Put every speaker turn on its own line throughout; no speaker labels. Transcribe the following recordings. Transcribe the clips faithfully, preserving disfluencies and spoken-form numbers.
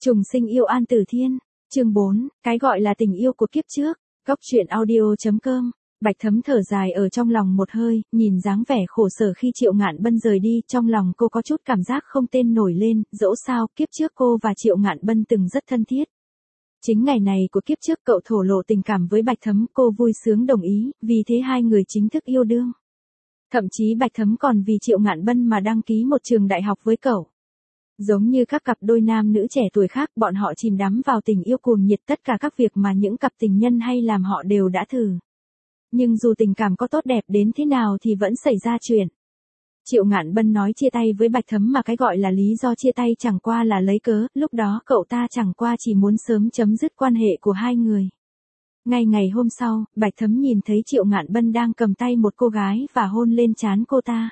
Trùng sinh yêu An Tử Thiên, chương bốn, cái gọi là tình yêu của kiếp trước, góc truyện audio.com. Bạch Thấm thở dài ở trong lòng một hơi, nhìn dáng vẻ khổ sở khi Triệu Ngạn Bân rời đi, trong lòng cô có chút cảm giác không tên nổi lên, dẫu sao, kiếp trước cô và Triệu Ngạn Bân từng rất thân thiết. Chính ngày này của kiếp trước cậu thổ lộ tình cảm với Bạch Thấm, cô vui sướng đồng ý, vì thế hai người chính thức yêu đương. Thậm chí Bạch Thấm còn vì Triệu Ngạn Bân mà đăng ký một trường đại học với cậu. Giống như các cặp đôi nam nữ trẻ tuổi khác, bọn họ chìm đắm vào tình yêu cuồng nhiệt, tất cả các việc mà những cặp tình nhân hay làm họ đều đã thử. Nhưng dù tình cảm có tốt đẹp đến thế nào thì vẫn xảy ra chuyện. Triệu Ngạn Bân nói chia tay với Bạch Thấm mà cái gọi là lý do chia tay chẳng qua là lấy cớ, lúc đó cậu ta chẳng qua chỉ muốn sớm chấm dứt quan hệ của hai người. Ngay ngày hôm sau, Bạch Thấm nhìn thấy Triệu Ngạn Bân đang cầm tay một cô gái và hôn lên trán cô ta.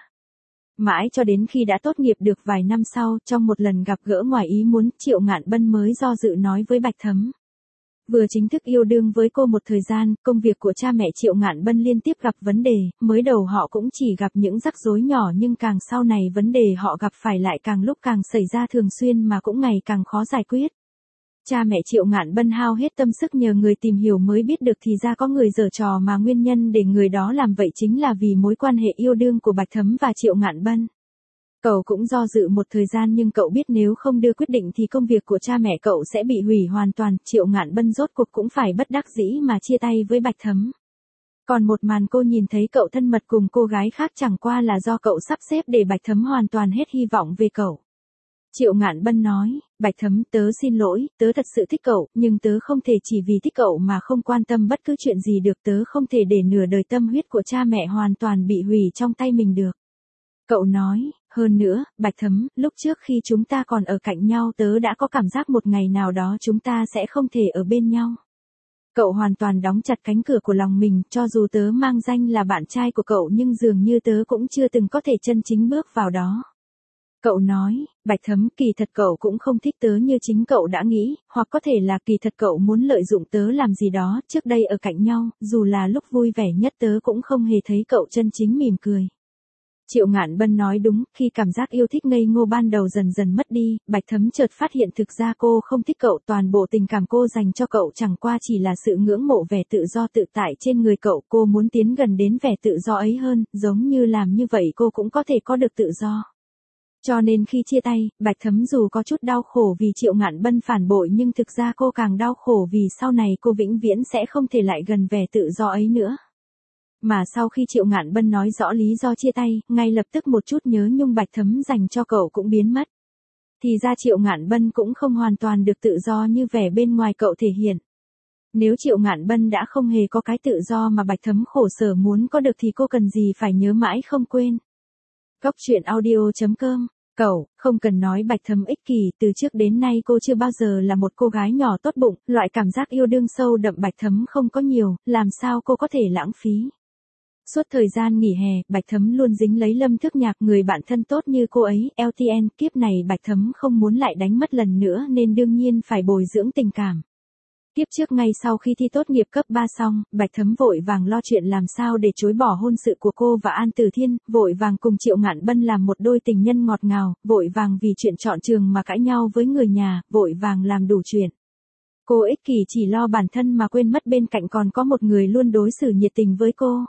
Mãi cho đến khi đã tốt nghiệp được vài năm sau, trong một lần gặp gỡ ngoài ý muốn, Triệu Ngạn Bân mới do dự nói với Bạch Thấm. Vừa chính thức yêu đương với cô một thời gian, công việc của cha mẹ Triệu Ngạn Bân liên tiếp gặp vấn đề, mới đầu họ cũng chỉ gặp những rắc rối nhỏ nhưng càng sau này vấn đề họ gặp phải lại càng lúc càng xảy ra thường xuyên mà cũng ngày càng khó giải quyết. Cha mẹ Triệu Ngạn Bân hao hết tâm sức nhờ người tìm hiểu mới biết được thì ra có người giở trò mà nguyên nhân để người đó làm vậy chính là vì mối quan hệ yêu đương của Bạch Thấm và Triệu Ngạn Bân. Cậu cũng do dự một thời gian nhưng cậu biết nếu không đưa quyết định thì công việc của cha mẹ cậu sẽ bị hủy hoàn toàn, Triệu Ngạn Bân rốt cuộc cũng phải bất đắc dĩ mà chia tay với Bạch Thấm. Còn một màn cô nhìn thấy cậu thân mật cùng cô gái khác chẳng qua là do cậu sắp xếp để Bạch Thấm hoàn toàn hết hy vọng về cậu. Triệu Ngạn Bân nói, Bạch Thấm, tớ xin lỗi, tớ thật sự thích cậu, nhưng tớ không thể chỉ vì thích cậu mà không quan tâm bất cứ chuyện gì được, tớ không thể để nửa đời tâm huyết của cha mẹ hoàn toàn bị hủy trong tay mình được. Cậu nói, hơn nữa, Bạch Thấm, lúc trước khi chúng ta còn ở cạnh nhau tớ đã có cảm giác một ngày nào đó chúng ta sẽ không thể ở bên nhau. Cậu hoàn toàn đóng chặt cánh cửa của lòng mình, cho dù tớ mang danh là bạn trai của cậu nhưng dường như tớ cũng chưa từng có thể chân chính bước vào đó. Cậu nói, Bạch Thấm, kỳ thật cậu cũng không thích tớ như chính cậu đã nghĩ, hoặc có thể là kỳ thật cậu muốn lợi dụng tớ làm gì đó, trước đây ở cạnh nhau, dù là lúc vui vẻ nhất tớ cũng không hề thấy cậu chân chính mỉm cười. Triệu Ngạn Bân nói đúng, khi cảm giác yêu thích ngây ngô ban đầu dần dần mất đi, Bạch Thấm chợt phát hiện thực ra cô không thích cậu, toàn bộ tình cảm cô dành cho cậu chẳng qua chỉ là sự ngưỡng mộ vẻ tự do tự tại trên người cậu, cô muốn tiến gần đến vẻ tự do ấy hơn, giống như làm như vậy cô cũng có thể có được tự do. Cho nên khi chia tay, Bạch Thấm dù có chút đau khổ vì Triệu Ngạn Bân phản bội nhưng thực ra cô càng đau khổ vì sau này cô vĩnh viễn sẽ không thể lại gần vẻ tự do ấy nữa. Mà sau khi Triệu Ngạn Bân nói rõ lý do chia tay, ngay lập tức một chút nhớ nhung Bạch Thấm dành cho cậu cũng biến mất. Thì ra Triệu Ngạn Bân cũng không hoàn toàn được tự do như vẻ bên ngoài cậu thể hiện. Nếu Triệu Ngạn Bân đã không hề có cái tự do mà Bạch Thấm khổ sở muốn có được thì cô cần gì phải nhớ mãi không quên. Góc truyện audio.com. Cậu, không cần nói Bạch Thấm ích kỷ, từ trước đến nay cô chưa bao giờ là một cô gái nhỏ tốt bụng, loại cảm giác yêu đương sâu đậm Bạch Thấm không có nhiều, làm sao cô có thể lãng phí. Suốt thời gian nghỉ hè, Bạch Thấm luôn dính lấy Lâm Thức Nhạc, người bạn thân tốt như cô ấy, lờ tê en, kiếp này Bạch Thấm không muốn lại đánh mất lần nữa nên đương nhiên phải bồi dưỡng tình cảm. Tiếp trước ngay sau khi thi tốt nghiệp cấp ba xong, Bạch Thấm vội vàng lo chuyện làm sao để chối bỏ hôn sự của cô và An Tử Thiên, vội vàng cùng Triệu Ngạn Bân làm một đôi tình nhân ngọt ngào, vội vàng vì chuyện chọn trường mà cãi nhau với người nhà, vội vàng làm đủ chuyện. Cô ích kỷ chỉ lo bản thân mà quên mất bên cạnh còn có một người luôn đối xử nhiệt tình với cô.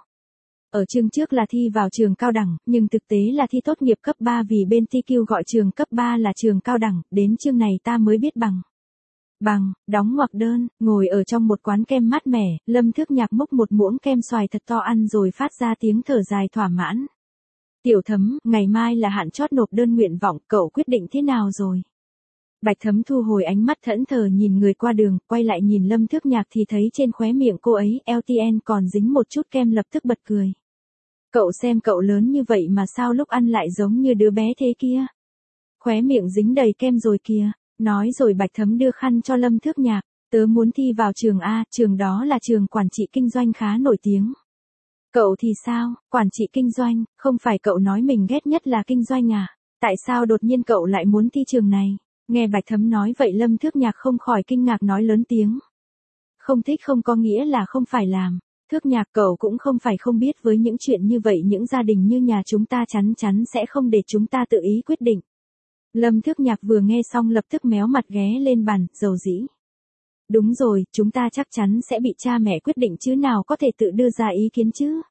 Ở chương trước là thi vào trường cao đẳng, nhưng thực tế là thi tốt nghiệp cấp ba vì bên ti kiu gọi trường cấp ba là trường cao đẳng, đến chương này ta mới biết bằng. Bằng, đóng ngoặc đơn, ngồi ở trong một quán kem mát mẻ, Lâm Thức Nhạc múc một muỗng kem xoài thật to ăn rồi phát ra tiếng thở dài thỏa mãn. Tiểu Thấm, ngày mai là hạn chót nộp đơn nguyện vọng, cậu quyết định thế nào rồi? Bạch Thấm thu hồi ánh mắt thẫn thờ nhìn người qua đường, quay lại nhìn Lâm Thức Nhạc thì thấy trên khóe miệng cô ấy, lờ tê en còn dính một chút kem, lập tức bật cười. Cậu xem cậu lớn như vậy mà sao lúc ăn lại giống như đứa bé thế kia? Khóe miệng dính đầy kem rồi kìa. Nói rồi Bạch Thấm đưa khăn cho Lâm Thức Nhạc, tớ muốn thi vào trường A, trường đó là trường quản trị kinh doanh khá nổi tiếng. Cậu thì sao, quản trị kinh doanh, không phải cậu nói mình ghét nhất là kinh doanh à? Tại sao đột nhiên cậu lại muốn thi trường này? Nghe Bạch Thấm nói vậy Lâm Thức Nhạc không khỏi kinh ngạc nói lớn tiếng. Không thích không có nghĩa là không phải làm. Thức Nhạc, cậu cũng không phải không biết với những chuyện như vậy những gia đình như nhà chúng ta chắn chắn sẽ không để chúng ta tự ý quyết định. Lâm Thước Nhạc vừa nghe xong lập tức méo mặt ghé lên bàn, dầu dĩ. Đúng rồi, chúng ta chắc chắn sẽ bị cha mẹ quyết định chứ nào có thể tự đưa ra ý kiến chứ.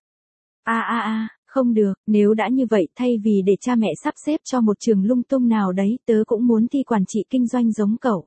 A a a, không được, nếu đã như vậy thay vì để cha mẹ sắp xếp cho một trường lung tung nào đấy, tớ cũng muốn thi quản trị kinh doanh giống cậu.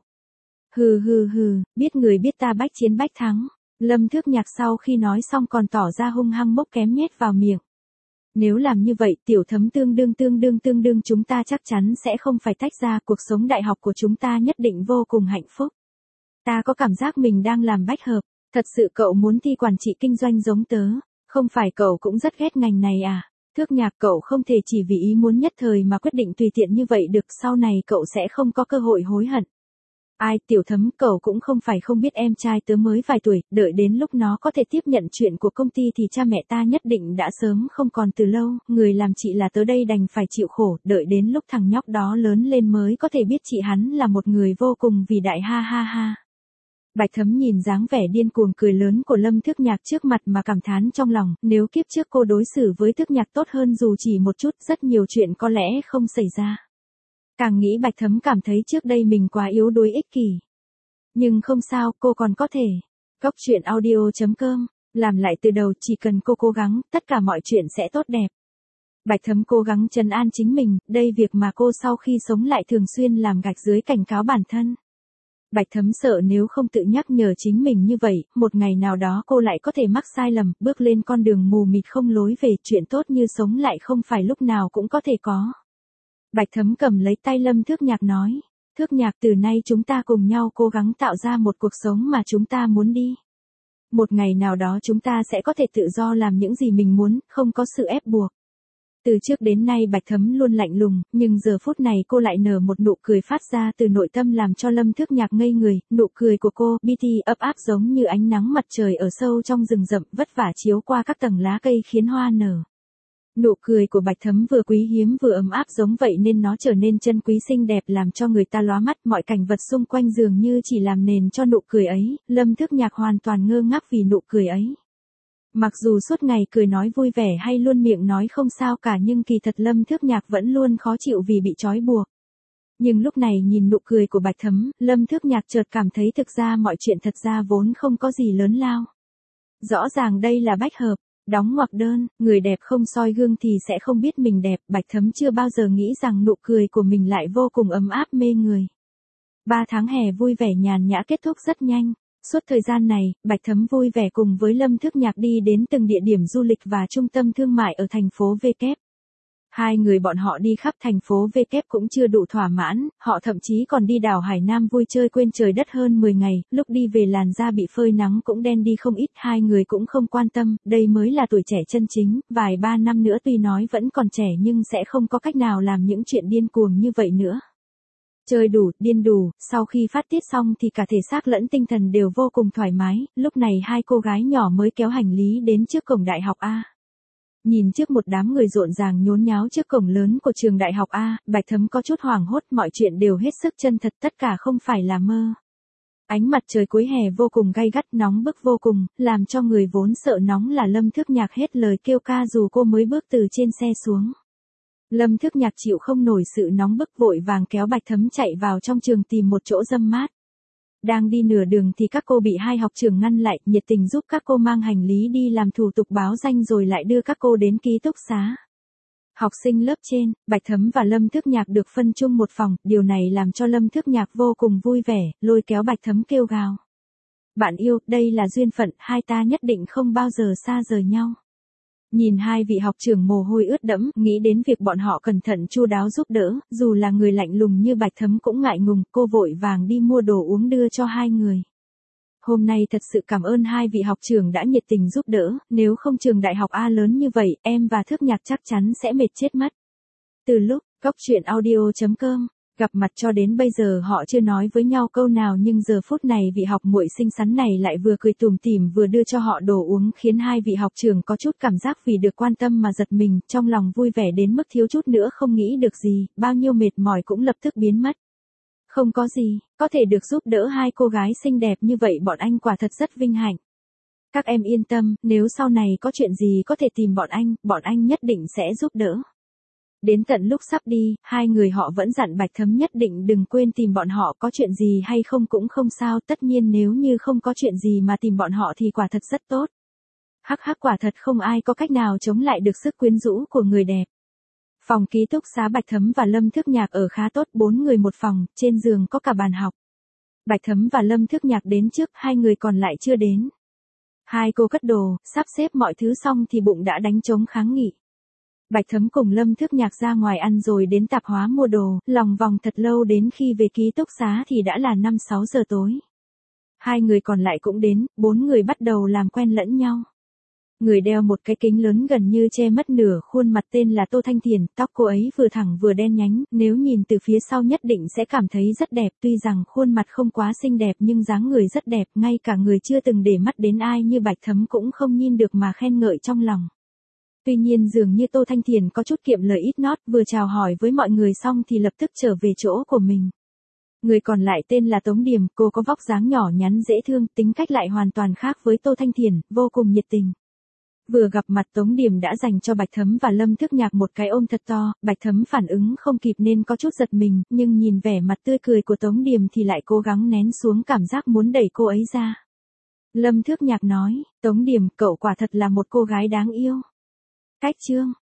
Hừ hừ hừ, biết người biết ta bách chiến bách thắng. Lâm Thước Nhạc sau khi nói xong còn tỏ ra hung hăng mốc kém nhét vào miệng. Nếu làm như vậy Tiểu Thấm tương đương tương đương tương đương chúng ta chắc chắn sẽ không phải tách ra, cuộc sống đại học của chúng ta nhất định vô cùng hạnh phúc. Ta có cảm giác mình đang làm bách hợp, thật sự cậu muốn thi quản trị kinh doanh giống tớ, không phải cậu cũng rất ghét ngành này à? Thước Nhạc cậu không thể chỉ vì ý muốn nhất thời mà quyết định tùy tiện như vậy được, sau này cậu sẽ không có cơ hội hối hận. Ai, Tiểu Thấm, cậu cũng không phải không biết em trai tớ mới vài tuổi, đợi đến lúc nó có thể tiếp nhận chuyện của công ty thì cha mẹ ta nhất định đã sớm không còn từ lâu, người làm chị là tớ đây đành phải chịu khổ, đợi đến lúc thằng nhóc đó lớn lên mới có thể biết chị hắn là một người vô cùng vĩ đại, ha ha ha. Bạch Thấm nhìn dáng vẻ điên cuồng cười lớn của Lâm Thước Nhạc trước mặt mà cảm thán trong lòng, nếu kiếp trước cô đối xử với Thước Nhạc tốt hơn dù chỉ một chút, rất nhiều chuyện có lẽ không xảy ra. Càng nghĩ Bạch Thấm cảm thấy trước đây mình quá yếu đuối ích kỷ. Nhưng không sao, cô còn có thể. Góc truyện audio chấm com, làm lại từ đầu, chỉ cần cô cố gắng, tất cả mọi chuyện sẽ tốt đẹp. Bạch Thấm cố gắng trấn an chính mình, đây việc mà cô sau khi sống lại thường xuyên làm gạch dưới cảnh cáo bản thân. Bạch Thấm sợ nếu không tự nhắc nhở chính mình như vậy, một ngày nào đó cô lại có thể mắc sai lầm, bước lên con đường mù mịt không lối về, chuyện tốt như sống lại không phải lúc nào cũng có thể có. Bạch Thấm cầm lấy tay Lâm Thước Nhạc nói, Thước Nhạc, từ nay chúng ta cùng nhau cố gắng tạo ra một cuộc sống mà chúng ta muốn đi. Một ngày nào đó chúng ta sẽ có thể tự do làm những gì mình muốn, không có sự ép buộc. Từ trước đến nay Bạch Thấm luôn lạnh lùng, nhưng giờ phút này cô lại nở một nụ cười phát ra từ nội tâm làm cho Lâm Thước Nhạc ngây người, nụ cười của cô, beauty ấp áp giống như ánh nắng mặt trời ở sâu trong rừng rậm, vất vả chiếu qua các tầng lá cây khiến hoa nở. Nụ cười của Bạch Thấm vừa quý hiếm vừa ấm áp giống vậy nên nó trở nên chân quý xinh đẹp làm cho người ta lóa mắt, mọi cảnh vật xung quanh dường như chỉ làm nền cho nụ cười ấy, Lâm Thước Nhạc hoàn toàn ngơ ngác vì nụ cười ấy. Mặc dù suốt ngày cười nói vui vẻ hay luôn miệng nói không sao cả nhưng kỳ thật Lâm Thước Nhạc vẫn luôn khó chịu vì bị trói buộc. Nhưng lúc này nhìn nụ cười của Bạch Thấm, Lâm Thước Nhạc chợt cảm thấy thực ra mọi chuyện thật ra vốn không có gì lớn lao. Rõ ràng đây là bách hợp. Đóng ngoặc đơn, người đẹp không soi gương thì sẽ không biết mình đẹp, Bạch Thấm chưa bao giờ nghĩ rằng nụ cười của mình lại vô cùng ấm áp mê người. Ba tháng hè vui vẻ nhàn nhã kết thúc rất nhanh. Suốt thời gian này, Bạch Thấm vui vẻ cùng với Lâm Thước Nhạc đi đến từng địa điểm du lịch và trung tâm thương mại ở thành phố V Kép. Hai người bọn họ đi khắp thành phố V Kép cũng chưa đủ thỏa mãn, họ thậm chí còn đi đảo Hải Nam vui chơi quên trời đất hơn mười ngày, lúc đi về làn da bị phơi nắng cũng đen đi không ít, hai người cũng không quan tâm, đây mới là tuổi trẻ chân chính, vài ba năm nữa tuy nói vẫn còn trẻ nhưng sẽ không có cách nào làm những chuyện điên cuồng như vậy nữa. Chơi đủ, điên đủ, sau khi phát tiết xong thì cả thể xác lẫn tinh thần đều vô cùng thoải mái, lúc này hai cô gái nhỏ mới kéo hành lý đến trước cổng đại học A. Nhìn trước một đám người rộn ràng nhốn nháo trước cổng lớn của trường đại học A, Bạch Thấm có chút hoảng hốt, mọi chuyện đều hết sức chân thật, tất cả không phải là mơ. Ánh mặt trời cuối hè vô cùng gay gắt, nóng bức vô cùng, làm cho người vốn sợ nóng là Lâm Thước Nhạc hết lời kêu ca dù cô mới bước từ trên xe xuống. Lâm Thước Nhạc chịu không nổi sự nóng bức vội vàng kéo Bạch Thấm chạy vào trong trường tìm một chỗ râm mát. Đang đi nửa đường thì các cô bị hai học trưởng ngăn lại, nhiệt tình giúp các cô mang hành lý đi làm thủ tục báo danh rồi lại đưa các cô đến ký túc xá. Học sinh lớp trên, Bạch Thấm và Lâm Thước Nhạc được phân chung một phòng, điều này làm cho Lâm Thước Nhạc vô cùng vui vẻ, lôi kéo Bạch Thấm kêu gào. Bạn yêu, đây là duyên phận, hai ta nhất định không bao giờ xa rời nhau. Nhìn hai vị học trưởng mồ hôi ướt đẫm, nghĩ đến việc bọn họ cẩn thận chu đáo giúp đỡ, dù là người lạnh lùng như Bạch Thấm cũng ngại ngùng, cô vội vàng đi mua đồ uống đưa cho hai người. Hôm nay thật sự cảm ơn hai vị học trưởng đã nhiệt tình giúp đỡ, nếu không trường đại học A lớn như vậy, em và Thước Nhạc chắc chắn sẽ mệt chết mất. Từ lúc, góc truyện audio chấm com, gặp mặt cho đến bây giờ họ chưa nói với nhau câu nào nhưng giờ phút này vị học muội xinh xắn này lại vừa cười tủm tỉm vừa đưa cho họ đồ uống khiến hai vị học trưởng có chút cảm giác vì được quan tâm mà giật mình, trong lòng vui vẻ đến mức thiếu chút nữa không nghĩ được gì, bao nhiêu mệt mỏi cũng lập tức biến mất. Không có gì, có thể được giúp đỡ hai cô gái xinh đẹp như vậy bọn anh quả thật rất vinh hạnh. Các em yên tâm, nếu sau này có chuyện gì có thể tìm bọn anh, bọn anh nhất định sẽ giúp đỡ. Đến tận lúc sắp đi, hai người họ vẫn dặn Bạch Thấm nhất định đừng quên tìm bọn họ, có chuyện gì hay không cũng không sao, tất nhiên nếu như không có chuyện gì mà tìm bọn họ thì quả thật rất tốt. Hắc hắc, quả thật không ai có cách nào chống lại được sức quyến rũ của người đẹp. Phòng ký túc xá Bạch Thấm và Lâm Thức Nhạc ở khá tốt, bốn người một phòng, trên giường có cả bàn học. Bạch Thấm và Lâm Thức Nhạc đến trước, hai người còn lại chưa đến. Hai cô cất đồ, sắp xếp mọi thứ xong thì bụng đã đánh trống kháng nghị. Bạch Thấm cùng Lâm Thức Nhạc ra ngoài ăn rồi đến tạp hóa mua đồ, lòng vòng thật lâu, đến khi về ký túc xá thì đã là năm sáu giờ tối. Hai người còn lại cũng đến, bốn người bắt đầu làm quen lẫn nhau. Người đeo một cái kính lớn gần như che mất nửa khuôn mặt tên là Tô Thanh Thiền, tóc cô ấy vừa thẳng vừa đen nhánh, nếu nhìn từ phía sau nhất định sẽ cảm thấy rất đẹp, tuy rằng khuôn mặt không quá xinh đẹp nhưng dáng người rất đẹp, ngay cả người chưa từng để mắt đến ai như Bạch Thấm cũng không nhìn được mà khen ngợi trong lòng. Tuy nhiên dường như Tô Thanh Thiền có chút kiệm lời ít nót, vừa chào hỏi với mọi người xong thì lập tức trở về chỗ của mình. Người còn lại tên là Tống Điềm, cô có vóc dáng nhỏ nhắn dễ thương, tính cách lại hoàn toàn khác với Tô Thanh Thiền, vô cùng nhiệt tình. Vừa gặp mặt Tống Điềm đã dành cho Bạch Thấm và Lâm Thức Nhạc một cái ôm thật to, Bạch Thấm phản ứng không kịp nên có chút giật mình, nhưng nhìn vẻ mặt tươi cười của Tống Điềm thì lại cố gắng nén xuống cảm giác muốn đẩy cô ấy ra. Lâm Thức Nhạc nói, Tống Điềm, cậu quả thật là một cô gái đáng yêu. Cách chương